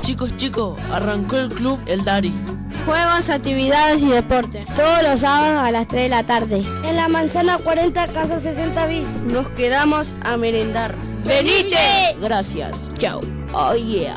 Chicos, arrancó el club El Dari. Juegos, actividades y deporte. Todos los sábados a las 3 de la tarde. En la manzana 40, casa 60 bis. Nos quedamos a merendar. ¡Venite! Gracias. Chao. Oh yeah.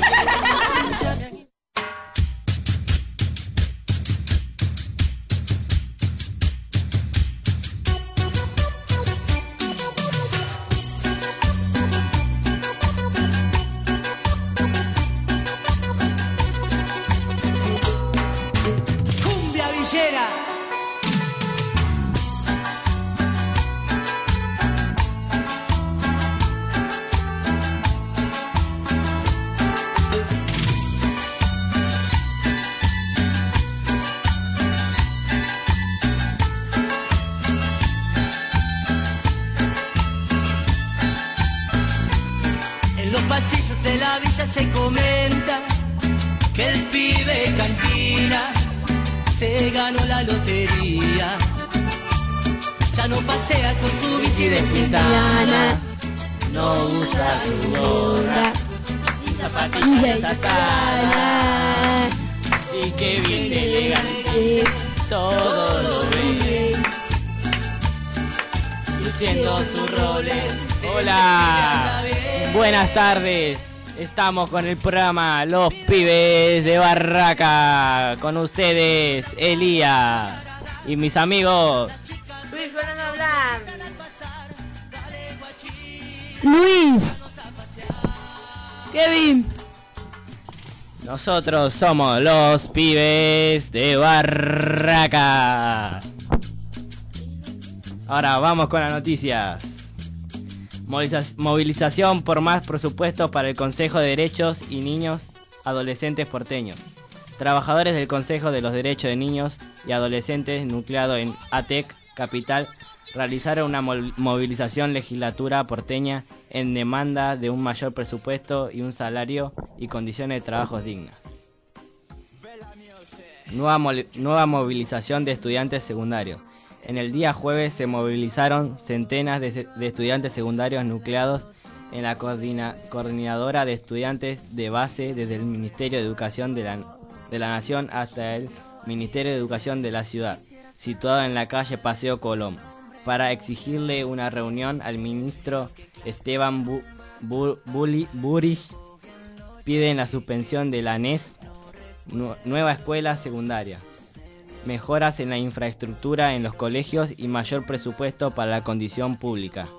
Pasillos de la villa se comenta que el pibe cantina se ganó la lotería. Ya no pasea con su bici despintada, no usa su gorra y zapatillas asadas. Y que bien elegante todo lo ve, luciendo sus roles. Hola, buenas tardes. Estamos con el programa Los Pibes de Barraca. Con ustedes, Elías y mis amigos Luis Fernando Blanc, Luis, Kevin. Nosotros somos Los Pibes de Barraca. Ahora vamos con las noticias. Movilización por más presupuesto para el Consejo de Derechos y Niños Adolescentes porteños. Trabajadores del Consejo de los Derechos de Niños y Adolescentes, nucleado en ATEC Capital, realizaron una movilización legislatura porteña en demanda de un mayor presupuesto y un salario y condiciones de trabajo dignas. Nueva movilización de estudiantes secundarios. En el día jueves se movilizaron centenas de estudiantes secundarios nucleados en la coordinadora de estudiantes de base desde el Ministerio de Educación de la Nación hasta el Ministerio de Educación de la ciudad, situado en la calle Paseo Colón, para exigirle una reunión al ministro Esteban Bullrich. Piden la suspensión de la NES, nueva escuela secundaria, mejoras en la infraestructura en los colegios y mayor presupuesto para la condición pública.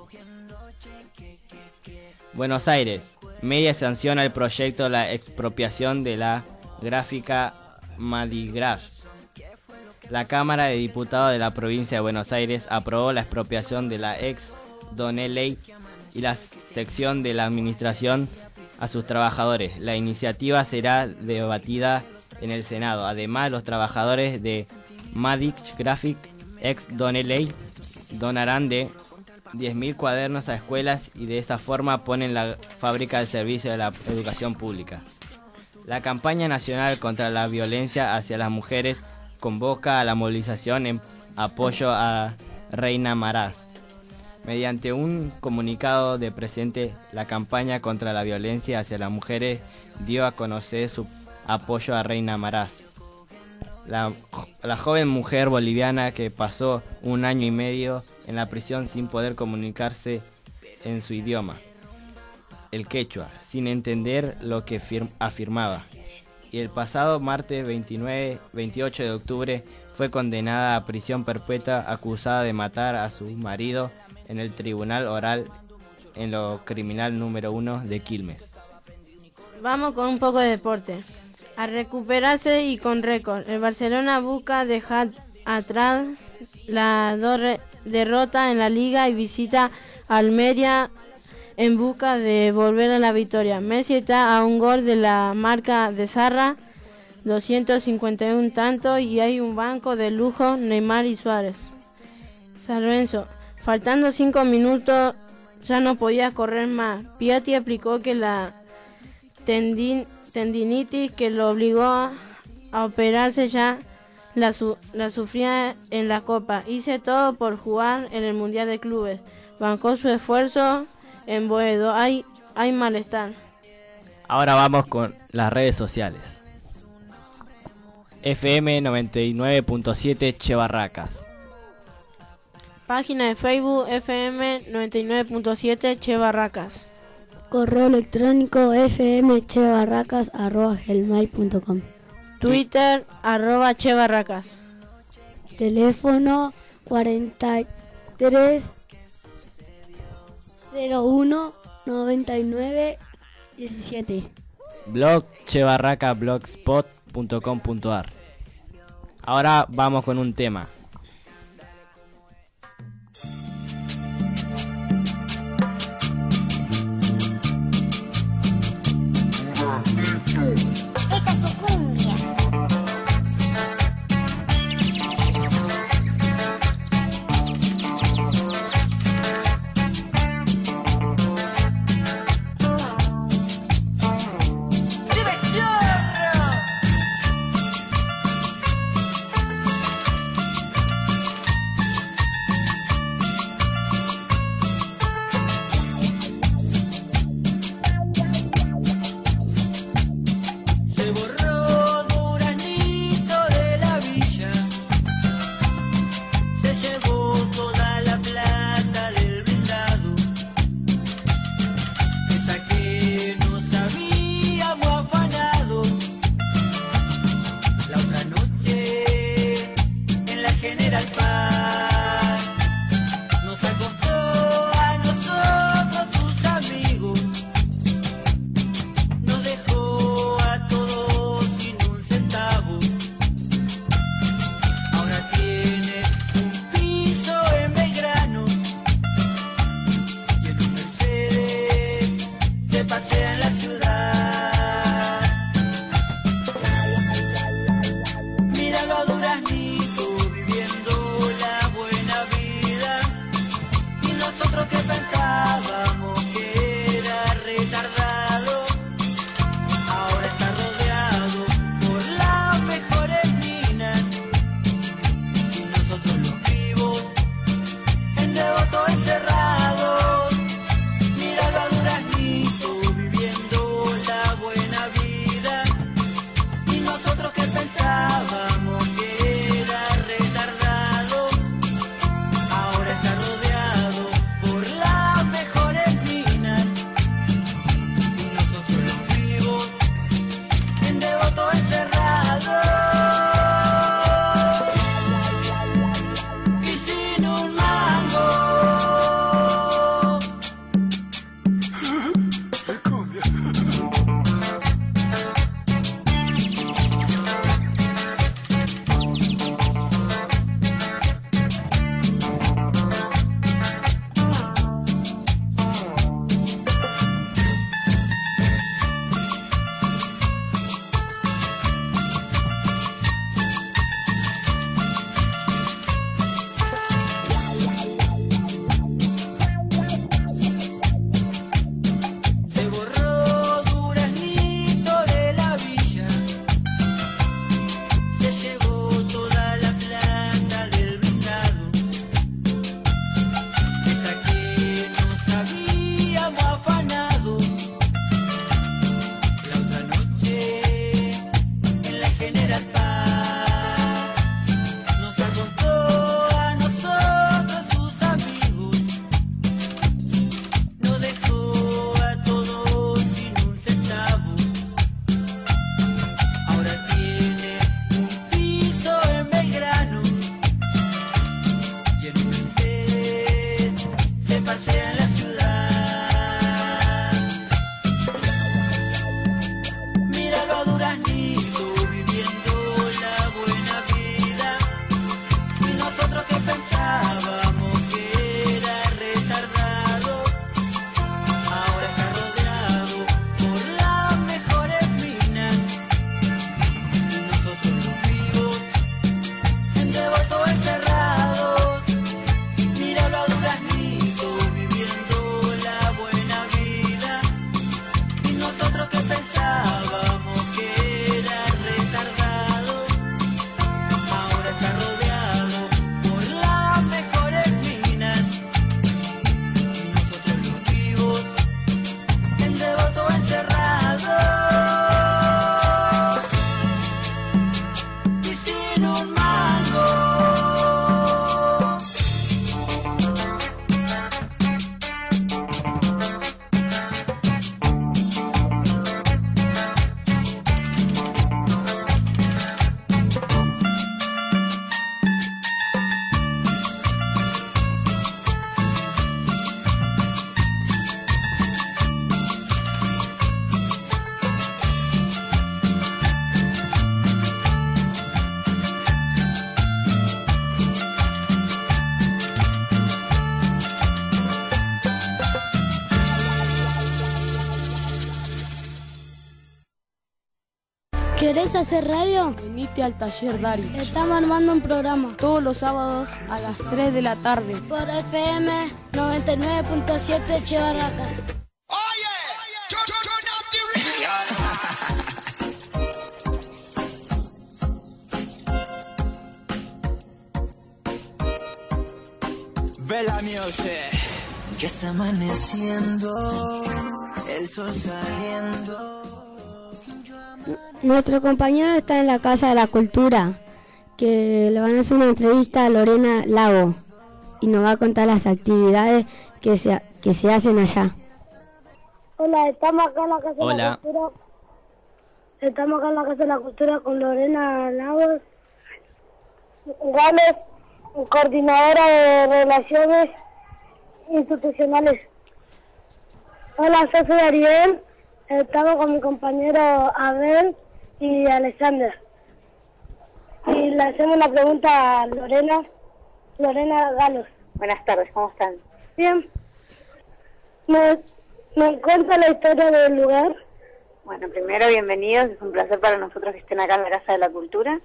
Buenos Aires. Media sanciona el proyecto de la expropiación de la gráfica Madigraf. La Cámara de Diputados de la provincia de Buenos Aires aprobó la expropiación de la ex Doneley y la sección de la administración a sus trabajadores. La iniciativa será debatida en el Senado. Además, los trabajadores de Madix Graphic ex Doneley donarán de 10.000 cuadernos a escuelas y de esta forma ponen la fábrica al servicio de la educación pública. La campaña nacional contra la violencia hacia las mujeres convoca a la movilización en apoyo a Reina Maraz. Mediante un comunicado de presente, la campaña contra la violencia hacia las mujeres dio a conocer su apoyo a Reina Maraz, la joven mujer boliviana que pasó 1 año y medio en la prisión sin poder comunicarse en su idioma, el quechua, sin entender lo que afirmaba. Y el pasado martes 28 de octubre fue condenada a prisión perpetua acusada de matar a su marido en el tribunal oral en lo criminal número 1 de Quilmes. Vamos con un poco de deporte. A recuperarse y con récord. El Barcelona busca dejar atrás la derrota en la Liga y visita a Almería en busca de volver a la victoria. Messi está a un gol de la marca de Zarra, 251 tantos, y hay un banco de lujo, Neymar y Suárez. San Lorenzo, faltando 5 minutos, ya no podía correr más. Piatti explicó que la tendinitis que lo obligó a operarse ya la sufría en la Copa. Hice todo por jugar en el Mundial de Clubes. Bancó su esfuerzo en Boedo. Hay malestar. Ahora vamos con las redes sociales. FM 99.7 Che Barracas. Página de Facebook FM 99.7 Che Barracas. Correo electrónico fmchebarracas@gmail.com. Twitter @Che Barracas. Teléfono 43 01 99 17. Blog chebarracablogspot.com.ar. Ahora vamos con un tema. ¿Querés hacer radio? Venite al taller Dari. Estamos armando un programa Todos los sábados a las 3 de la tarde. por FM 99.7 Chebarraca. Bella Music. Ya está amaneciendo, el sol saliendo. Nuestro compañero está en la Casa de la Cultura, que le van a hacer una entrevista a Lorena Lago y nos va a contar las actividades que se hacen allá. Hola, estamos acá en la Casa de Hola. la Cultura. Estamos acá en la Casa de la Cultura con Lorena Lagos, Gales, coordinadora de Relaciones Institucionales. Hola, yo soy Ariel. Estamos con mi compañero Abel y Alexander. Y le hacemos una pregunta a Lorena Galos. Buenas tardes, ¿cómo están? Bien. ¿Me cuenta la historia del lugar? Bueno, primero, bienvenidos, es un placer para nosotros que estén acá en la Casa de la Cultura.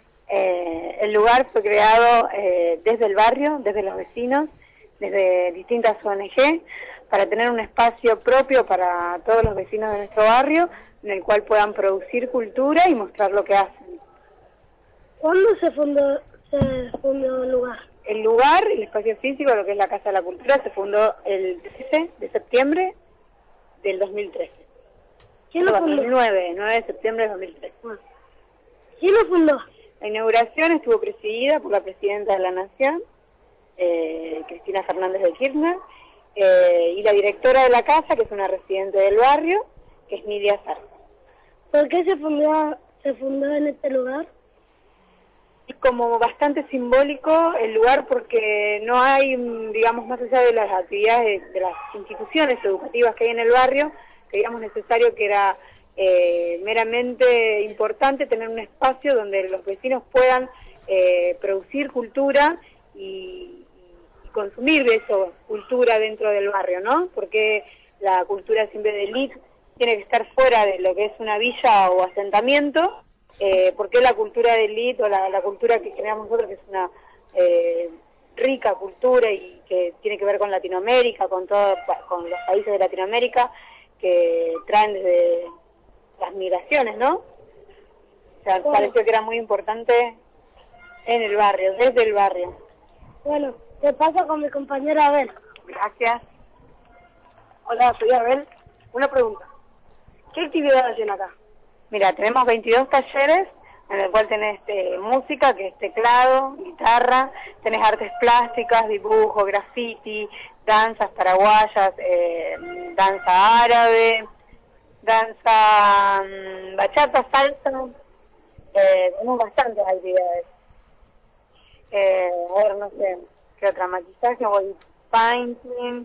El lugar fue creado desde el barrio, desde los vecinos, desde distintas ONG, para tener un espacio propio para todos los vecinos de nuestro barrio, en el cual puedan producir cultura y mostrar lo que hacen. ¿Cuándo se fundó el lugar? El lugar, el espacio físico, lo que es la Casa de la Cultura, se fundó el 13 de septiembre del 2013. ¿Quién lo fundó? 9 de septiembre del 2013. ¿Quién lo fundó? La inauguración estuvo presidida por la Presidenta de la Nación, Cristina Fernández de Kirchner, y la directora de la casa, que es una residente del barrio, que es Nidia Zarza. ¿Por qué se fundó en este lugar? Es como bastante simbólico el lugar porque no hay, digamos, más allá de las actividades de las instituciones educativas que hay en el barrio, creíamos necesario que era meramente importante tener un espacio donde los vecinos puedan producir cultura y consumir de eso, cultura dentro del barrio, ¿no? Porque la cultura siempre de élite tiene que estar fuera de lo que es una villa o asentamiento, porque la cultura de élite o la cultura que generamos nosotros, que es una rica cultura y que tiene que ver con Latinoamérica, con los países de Latinoamérica, que traen desde las migraciones, ¿no? O sea, pareció que era muy importante en el barrio, desde el barrio. Bueno, te paso con mi compañero Abel. Gracias. Hola, soy Abel. Una pregunta. ¿Qué actividades hacen acá? Mira, tenemos 22 talleres, en el cual tenés música, que es teclado, guitarra, tenés artes plásticas, dibujo, graffiti, danzas paraguayas, danza árabe, danza bachata, salsa, tenemos bastantes actividades. A ver, no sé, ¿qué otra? Maquillaje, body painting.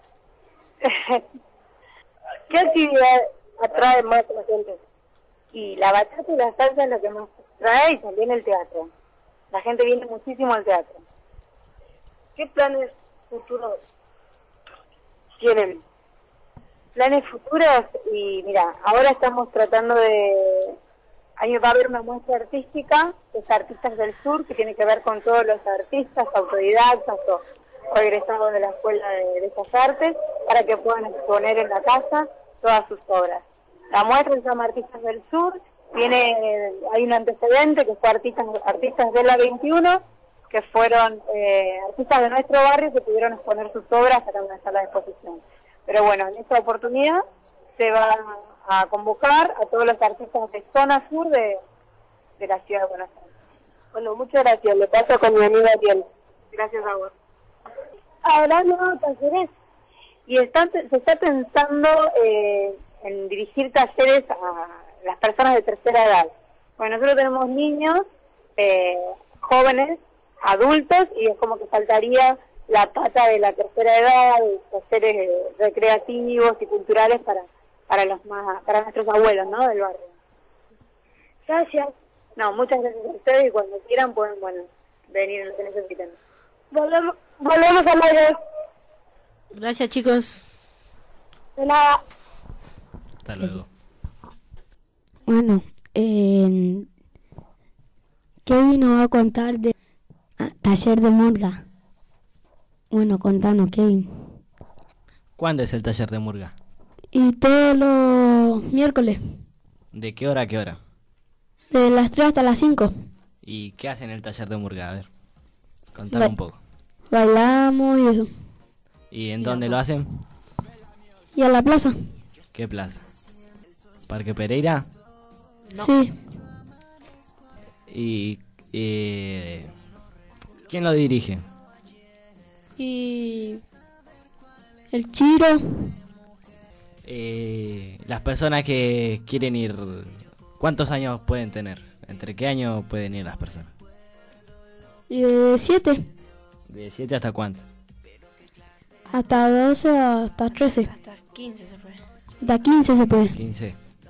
¿Qué actividad atrae más a la gente? Y la bachata y la salsa es lo que más atrae, y también el teatro. La gente viene muchísimo al teatro. ¿Qué planes futuros Tienen planes futuros y mira, ahora estamos tratando va a haber una muestra artística, que es Artistas del Sur, que tiene que ver con todos los artistas, autodidactas o egresados de la Escuela de esas Artes, para que puedan exponer en la casa todas sus obras. La muestra se llama Artistas del Sur, hay un antecedente que fue Artistas de la 21, que fueron artistas de nuestro barrio que pudieron exponer sus obras acá en la sala de exposición. Pero bueno, en esta oportunidad se va a convocar a todos los artistas de zona sur de la ciudad de Buenos Aires. Bueno, muchas gracias. Le paso con mi amiga Ariel. Gracias a vos. ¿Habrá nuevos talleres? Y se está pensando en dirigir talleres a las personas de tercera edad. Bueno, nosotros tenemos niños, jóvenes, adultos, y es como que faltaría la pata de la tercera edad, talleres recreativos y culturales para nuestros abuelos, ¿no? Del barrio. Gracias. No, muchas gracias a ustedes, y cuando quieran pueden, venir en lo que necesiten. Volvemos al aire. Gracias, chicos. De nada. Hasta luego. Bueno, Kevin nos va a contar de taller de murga. Bueno, contanos, Kevin. ¿Cuándo es el taller de murga? Y todos los miércoles, ¿De qué hora a qué hora? de las 3 hasta las 5. ¿Y qué hacen en el taller de murga? A ver, contame un poco. Bailamos y eso. ¿Y en dónde lo hacen? Y a la plaza. ¿Qué plaza? ¿Parque Pereira? Sí. ¿Y quién lo dirige? Y el Chiro. Las personas que quieren ir, ¿cuántos años pueden tener? ¿Entre qué años pueden ir las personas? Y de 7 ¿De 7 hasta cuánto? hasta 12 hasta 13. Hasta 15 se puede. Hasta 15 se puede. 15.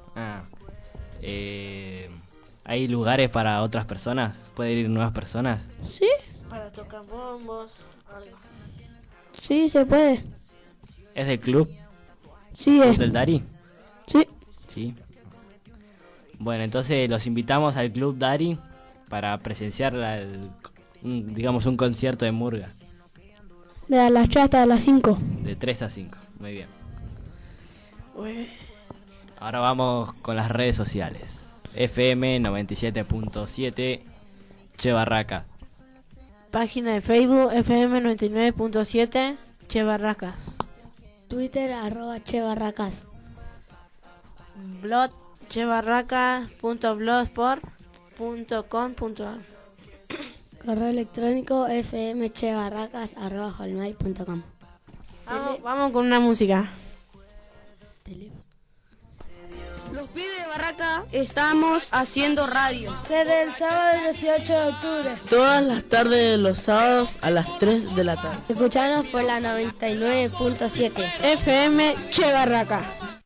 ¿Hay lugares para otras personas? ¿Pueden ir nuevas personas? Sí, Para tocar bombos, algo. sí se puede. ¿Es del club? Sí, ¿Club del Dari? sí. Sí. Bueno, entonces los invitamos al Club Dari para presenciar digamos un concierto de murga De las 3 hasta las 5. de 3 a 5. Muy bien. Uy. Ahora vamos con las redes sociales. FM 97.7 Che Barraca. Página de Facebook FM 99.7 Che Barracas. Twitter @chebarracas. Blog chebarracas.blogspot.com.ar. Correo electrónico fmchebarracas@hotmail.com. Vamos con una música. Los pibes de Barraca estamos haciendo radio. Desde el sábado 18 de octubre. Todas las tardes de los sábados a las 3 de la tarde. Escuchanos por la 99.7. FM Che Barraca.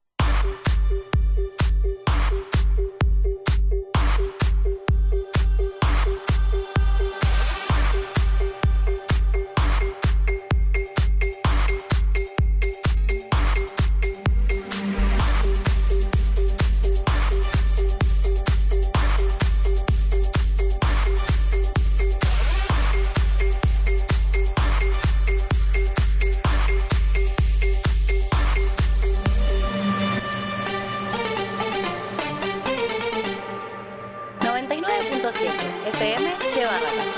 FM Che Barracas.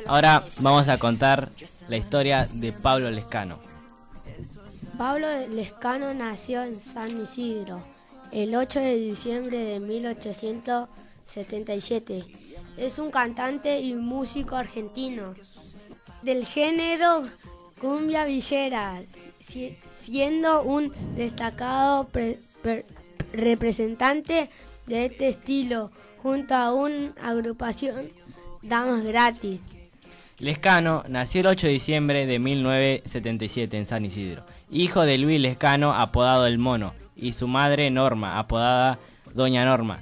Ahora vamos a contar la historia de Pablo Lescano. Pablo Lescano nació en San Isidro el 8 de diciembre de 1877. Es un cantante y músico argentino del género cumbia villera, siendo un destacado representante de este estilo junto a una agrupación Damas Gratis. Lescano nació el 8 de diciembre de 1977 en San Isidro, hijo de Luis Lescano, apodado El Mono, y su madre Norma, apodada Doña Norma.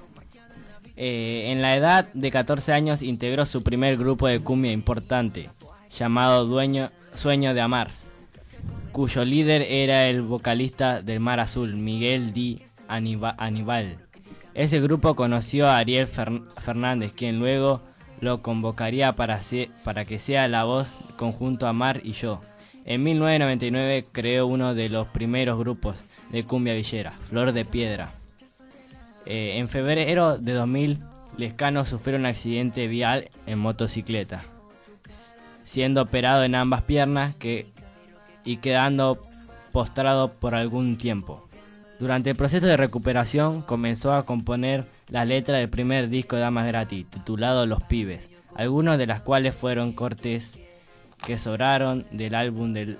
En la edad de 14 años integró su primer grupo de cumbia importante, llamado Sueño de Amar, cuyo líder era el vocalista del Mar Azul, Miguel Di Aníbal. Ese grupo conoció a Ariel Fernández, quien luego lo convocaría para que sea la voz conjunto Amar y Yo. En 1999 creó uno de los primeros grupos de cumbia villera, Flor de Piedra. En febrero de 2000, Lescano sufrió un accidente vial en motocicleta, siendo operado en ambas piernas y quedando postrado por algún tiempo. Durante el proceso de recuperación comenzó a componer las letras del primer disco de Damas Gratis, titulado Los Pibes, algunos de las cuales fueron cortes que sobraron del álbum del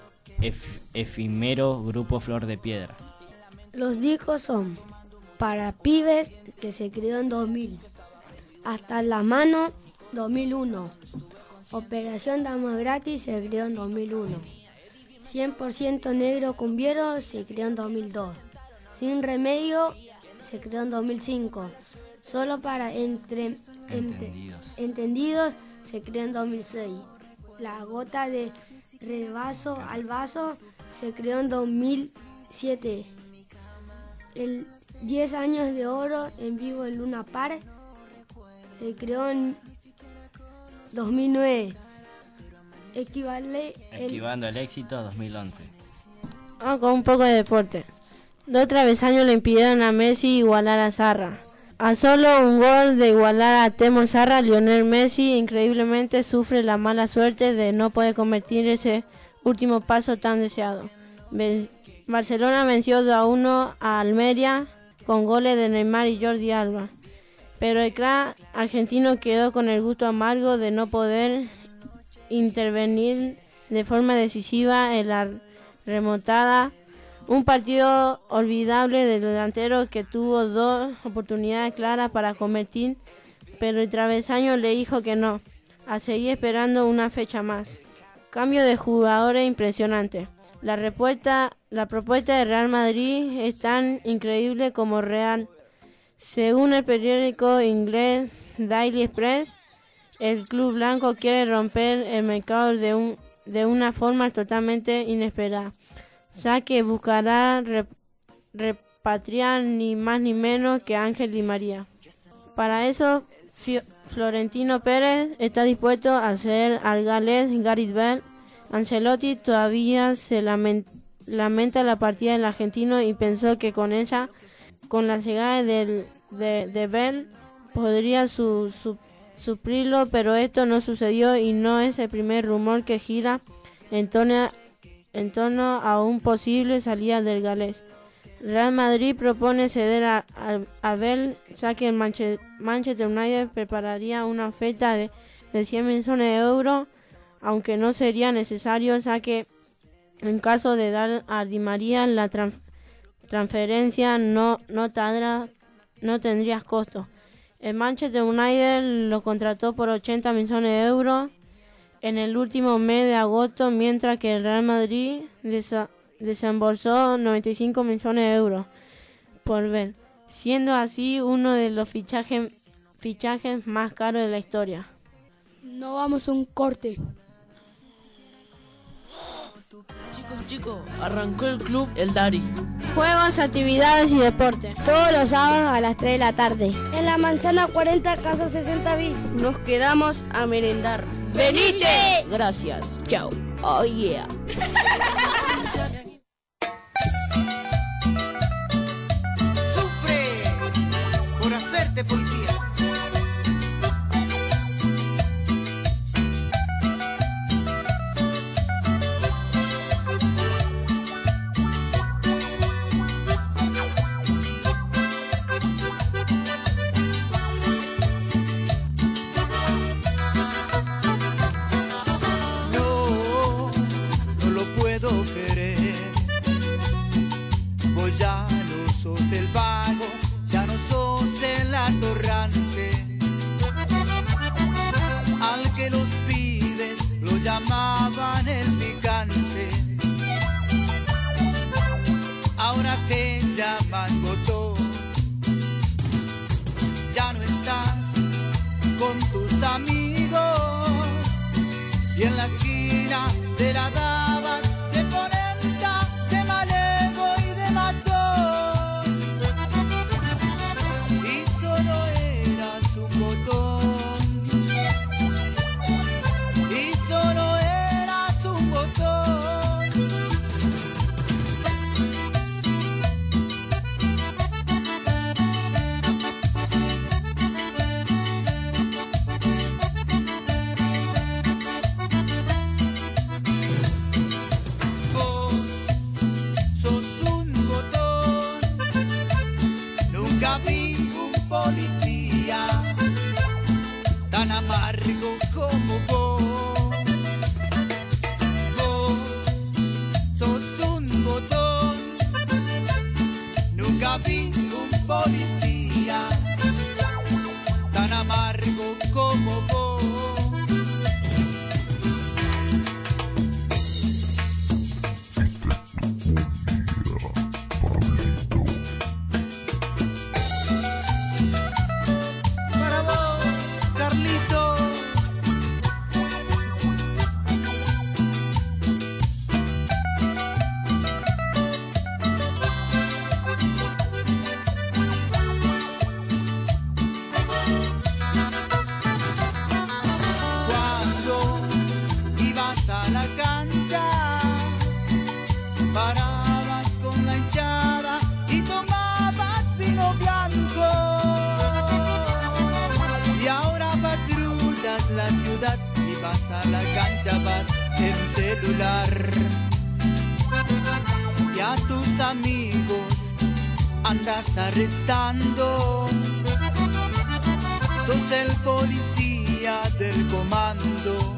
efímero grupo Flor de Piedra. Los discos son Para Pibes, que se creó en 2000, Hasta la Mano 2001, Operación Damas Gratis se creó en 2001, 100% Negro Cumbiero se creó en 2002, Sin Remedio se creó en 2005, Solo para Entendidos se creó en 2006, La Gota de Rebaso al Vaso se creó en 2007, el 10 años de oro en vivo en Luna Park se creó en 2009, Esquivando el éxito 2011. Con un poco de deporte. 2 travesaños le impidieron a Messi igualar a Zarra. A solo un gol de igualar a Temo Zarra, Lionel Messi increíblemente sufre la mala suerte de no poder convertir ese último paso tan deseado. Barcelona venció 2-1 a Almería con goles de Neymar y Jordi Alba, pero el crack argentino quedó con el gusto amargo de no poder intervenir de forma decisiva en la remontada. Un partido olvidable del delantero que tuvo 2 oportunidades claras para convertir, pero el travesaño le dijo que no, a seguir esperando una fecha más. Cambio de jugadores impresionante. La propuesta de Real Madrid es tan increíble como real. Según el periódico inglés Daily Express, el club blanco quiere romper el mercado de una forma totalmente inesperada, ya que buscará repatriar ni más ni menos que Ángel Di María. Para eso, Florentino Pérez está dispuesto a ceder al galés Gareth Bale. Ancelotti todavía se lamenta la partida del argentino y pensó que con la llegada de Bale podría suplirlo, pero esto no sucedió y no es el primer rumor que gira en torno a un posible salida del galés. Real Madrid propone ceder a Bale, ya que el Manchester United prepararía una oferta de 100 millones de euros, aunque no sería necesario, ya que en caso de dar a Di María la transferencia no tendría costo. El Manchester United lo contrató por 80 millones de euros en el último mes de agosto, mientras que el Real Madrid desembolsó 95 millones de euros por Bale, siendo así uno de los fichajes más caros de la historia. No vamos a un corte. Chicos, arrancó el club El Dari. Juegos, actividades y deporte. Todos los sábados a las 3 de la tarde. En la manzana 40, casa 60 bis. Nos quedamos a merendar. ¡Venite! Gracias. Chao. Oh yeah. Sufre por hacerte policía. tus amigos y en la esquina de la dabas de polenta, de malego y de matón. Y solo eras un botón, y solo eras un botón. Policía tan amargo como vos. Vos sos un botón, nunca vi un policía tan amargo como vos. Y a tus amigos andas arrestando. Sos el policía del comando.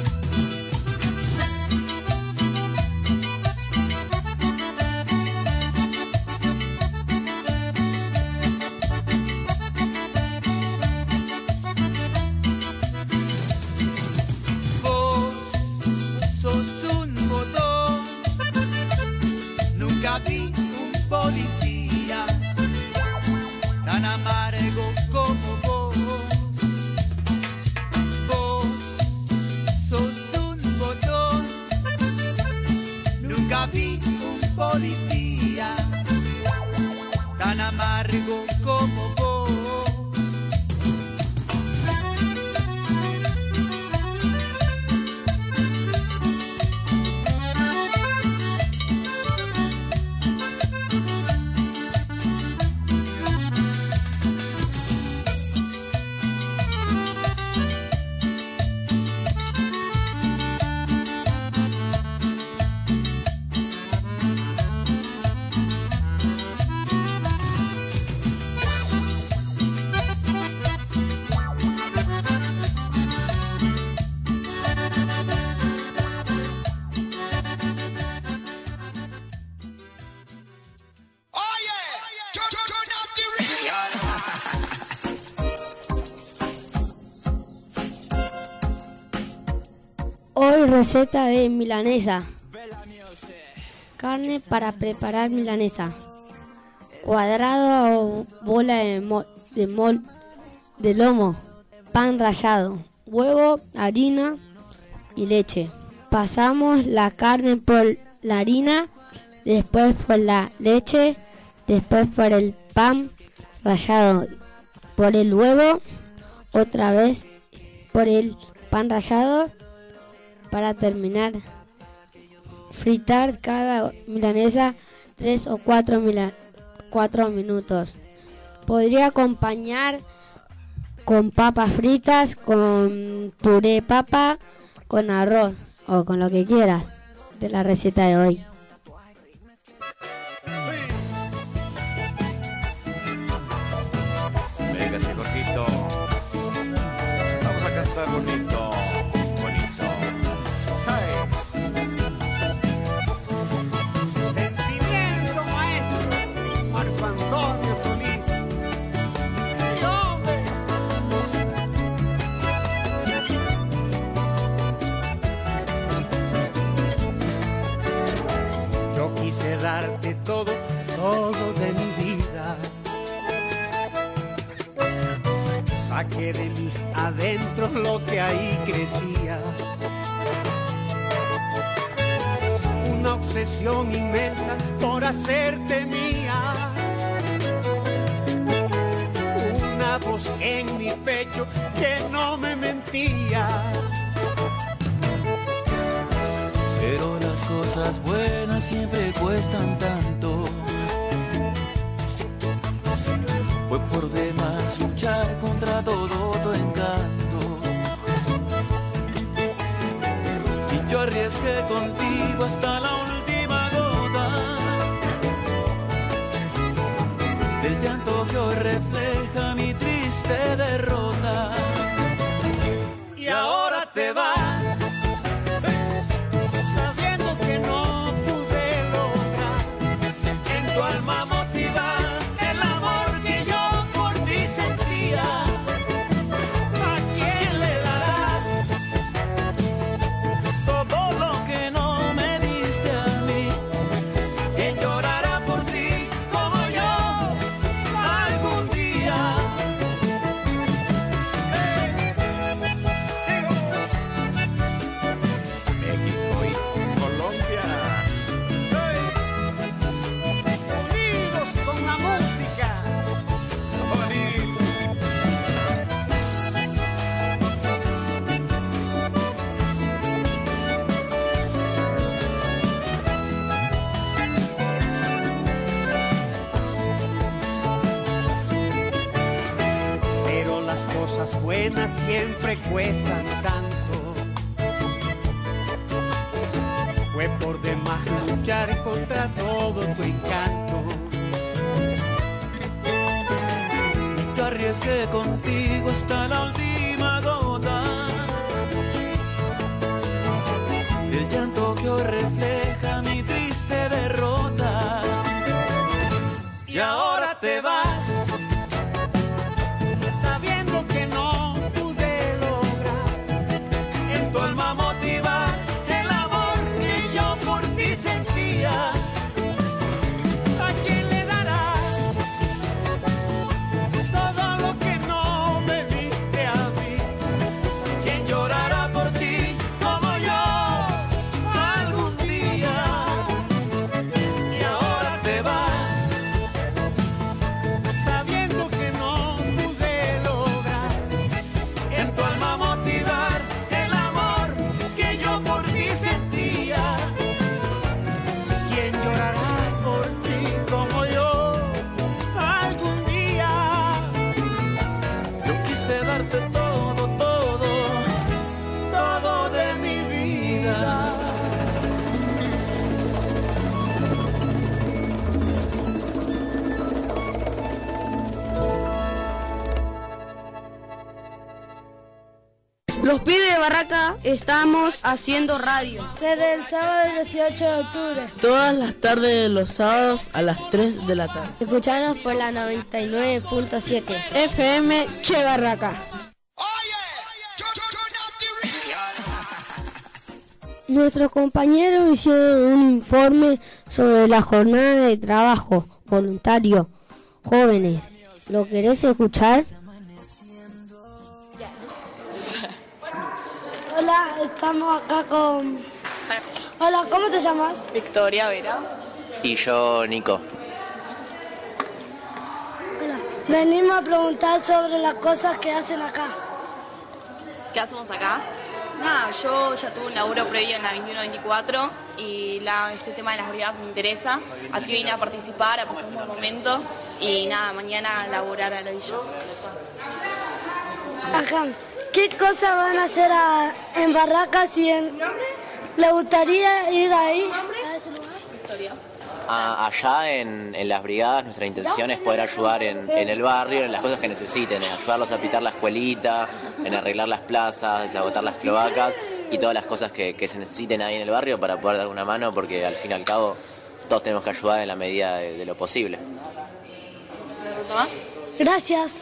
Policía tan amargo como vos. Vos sos un botón, nunca vi un policía tan amargo como vos. Hoy receta de milanesa. Carne para preparar milanesa. Cuadrado o bola de lomo. Pan rallado. Huevo, harina y leche. Pasamos la carne por la harina, después por la leche, después por el pan rallado, por el huevo, otra vez por el pan rallado. Para terminar, fritar cada milanesa 3 o 4 minutos. Podría acompañar con papas fritas, con puré de papa, con arroz o con lo que quieras de la receta de hoy. Venga, Jorgito. Vamos a cantar bonito. Quise darte todo, todo de mi vida. saqué de mis adentros lo que ahí crecía. Una obsesión inmensa por hacerte mía. Una voz en mi pecho que no me mentía. Pero las cosas buenas siempre cuestan tanto. Fue por demás luchar contra todo tu encanto. Y yo arriesgué contigo hasta la última gota del llanto que hoy refleja mi triste derrota. Y ahora te vas, sabiendo que no pude lograr en tu alma motivar el amor que yo por ti sentía. ¿A quién le darás todo lo que no me diste a mí? ¿Quién llorará por ti como yo algún día? México y Colombia, unidos con la música. Bonito. Pero las cosas buenas siempre cuestan tanto. Fue por demás luchar contra todo tu encanto. Yo arriesgué contigo hasta la última gota del llanto que hoy refleja mi triste derrota. Y ahora te vas, Sabiendo que no pude lograr en tu alma motivar el amor que yo por ti sentía. ¿a quién le darás todo lo que no me diste a mí? ¿Quién llorará por ti como yo algún día? Y ahora te vas, Sabiendo que no pude lograr en tu alma motivar el amor que yo por ti sentía. ¿quién llorará por ti como yo algún día? Yo quise darte todo, todo, todo de mi vida. Los pibes de Barraca estamos haciendo radio. Desde el sábado 18 de octubre. Todas las tardes de los sábados a las 3 de la tarde. Escuchanos por la 99.7. FM Che Barraca. Nuestros compañeros hicieron un informe sobre la jornada de trabajo voluntario. Jóvenes, ¿lo querés escuchar? Hola, estamos acá con... Hola, ¿cómo te llamas? Victoria Vera. Y yo, Nico. Hola. Venimos a preguntar sobre las cosas que hacen acá. ¿Qué hacemos acá? Nada, yo ya tuve un laburo previo en la 21-24 y este tema de las brigadas me interesa. Así vine a participar, a pasar un buen momento y nada, mañana a laburar a la villa. Ajá. ¿Qué cosas van a hacer en Barracas y ¿le gustaría ir ahí? ¿A ese lugar? Victoria. Allá en las brigadas nuestra intención es poder ayudar en el barrio, en las cosas que necesiten, en ayudarlos a pintar la escuelita, en arreglar las plazas, desagotar las cloacas y todas las cosas que se necesiten ahí en el barrio para poder dar una mano, porque al fin y al cabo todos tenemos que ayudar en la medida de lo posible. Gracias.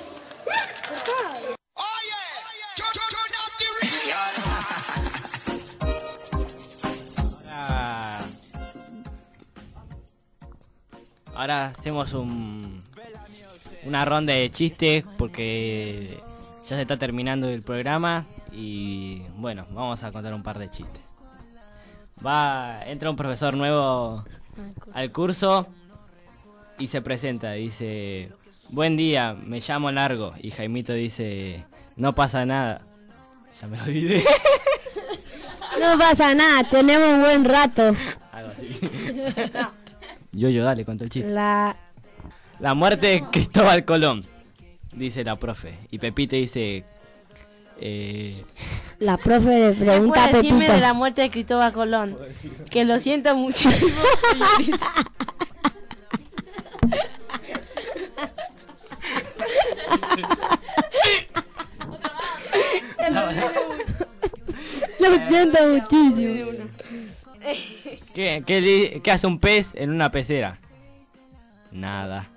Ahora hacemos una ronda de chistes porque Ya se está terminando el programa y bueno, vamos a contar un par de chistes. Entra un profesor nuevo al curso y se presenta, dice: buen día, me llamo Largo. Y Jaimito dice: no pasa nada. Ya me olvidé. No pasa nada, tenemos un buen rato. Algo así. Yo, dale, contó el chiste. La muerte de Cristóbal Colón, dice la profe. Y Pepito dice... La profe le pregunta a ¿Qué puede decirme Pepito. de la muerte de Cristóbal Colón? Que lo siento muchísimo, señorita. Lo siento muchísimo. ¿Qué hace un pez en una pecera? Nada.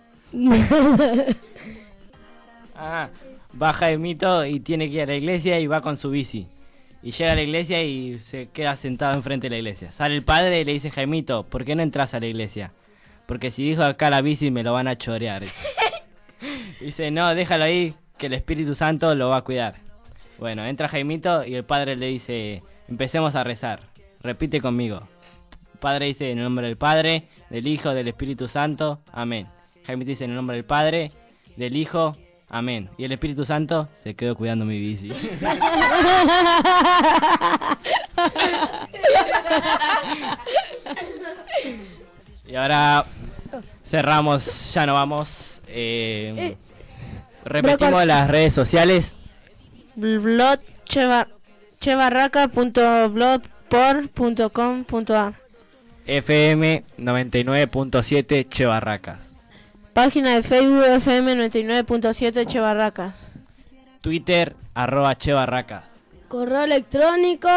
Va Jaimito y tiene que ir a la iglesia y va con su bici. Y llega a la iglesia y se queda sentado enfrente de la iglesia. Sale el padre y le dice: Jaimito, ¿por qué no entras a la iglesia? Porque si dijo acá la bici me lo van a chorear. Dice: no, déjalo ahí, que el Espíritu Santo lo va a cuidar. Bueno, entra Jaimito y el padre le dice: empecemos a rezar. Repite conmigo. El padre dice: en el nombre del Padre, del Hijo, del Espíritu Santo, amén. Jaimito dice: en el nombre del Padre, del Hijo, amén. Y el Espíritu Santo se quedó cuidando mi bici. Y ahora cerramos, ya no vamos. Repetimos las redes sociales. Blog chebarraca.blogspot.com.ar FM 99.7 Chebarracas. Página de Facebook FM 99.7 Chebarracas. Twitter @Chebarracas. Correo electrónico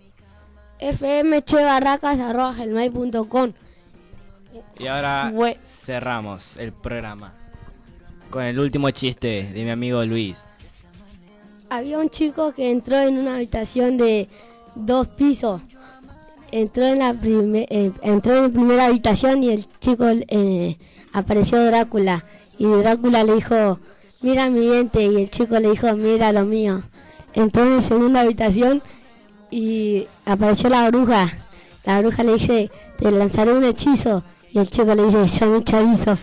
fmchebarracas@gmail.com. Y ahora cerramos el programa con el último chiste de mi amigo Luis. Había un chico que entró en una habitación de 2 pisos. Entró en la primera habitación y el chico apareció Drácula. Y Drácula le dijo: mira mi diente. Y el chico le dijo: mira lo mío. Entró en la segunda habitación y apareció la bruja. La bruja le dice: te lanzaré un hechizo. Y el chico le dice: yo me chorizo.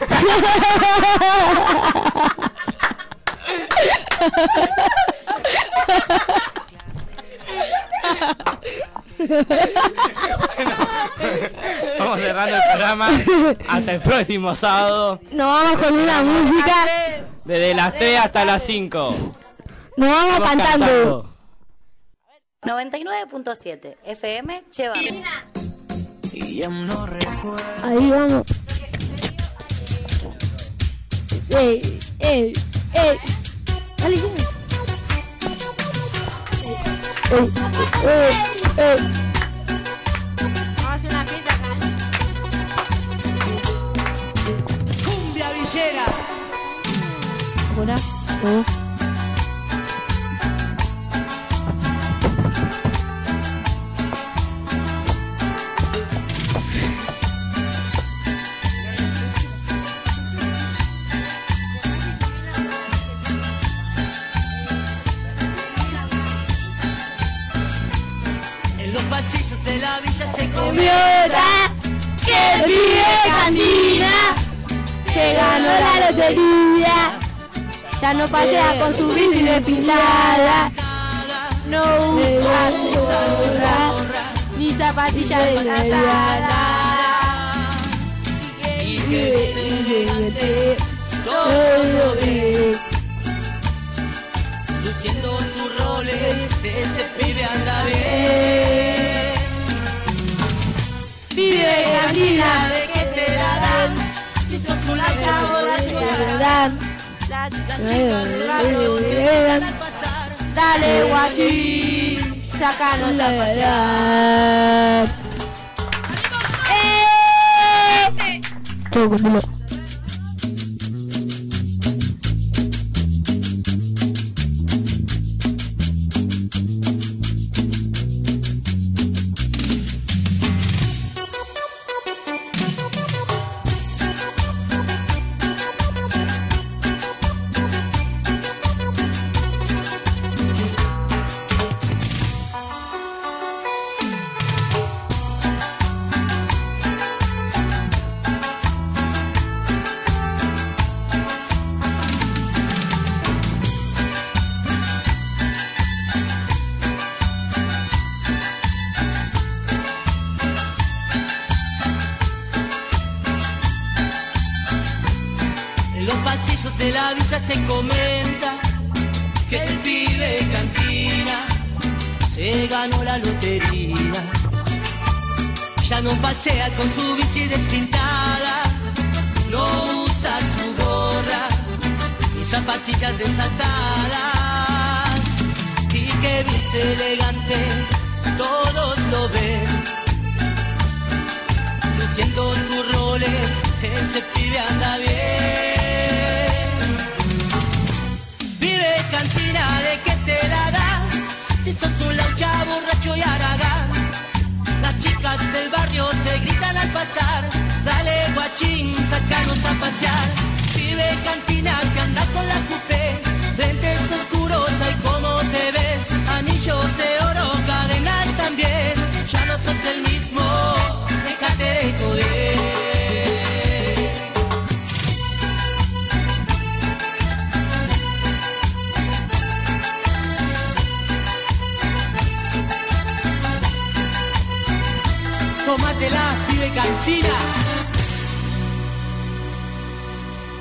Vamos cerrando el programa. Hasta el próximo sábado. Nos vamos con una música. Desde las 3 hasta las 5. Nos vamos cantando. 99.7 FM Chebarracas. Ahí vamos. Ey, ey, ey. Dale, ey, ey, ey, ey. Vamos a hacer una pista acá. Cumbia villera. Hola. En los pasillos de la villa se Comienza que el pibe cantina se ganó la lotería. Ya no pasea con su bici despintada. No usa gorra ni zapatillas de calzada. Y que todo bien. luciendo sus roles, ese pibe anda bien. Pibe de cantina, ¿de qué te la dan? Si sos una chavo de verdad. las chicas del barrio te van a pasar. Dale, guachín, sacanos a pasear. Chau, continuo. pasillos de la villa se comenta que el pibe cantina se ganó la lotería. Ya no pasea con su bici despintada, no usa su gorra ni zapatillas desatadas, y que viste elegante, todos lo ven, luciendo sus roles, ese pibe anda bien. Pibe cantina, ¿de qué te la da? Si sos un laucha, borracho y haragán, las chicas del barrio te gritan al pasar, dale guachín, sácanos a pasear. Pibe cantina, que andas con la coupé, lentes oscuros, ay cómo te ves, anillos de oro, cadenas también, ya no sos el mismo, déjate de joder. Tómatela, pibe cantina.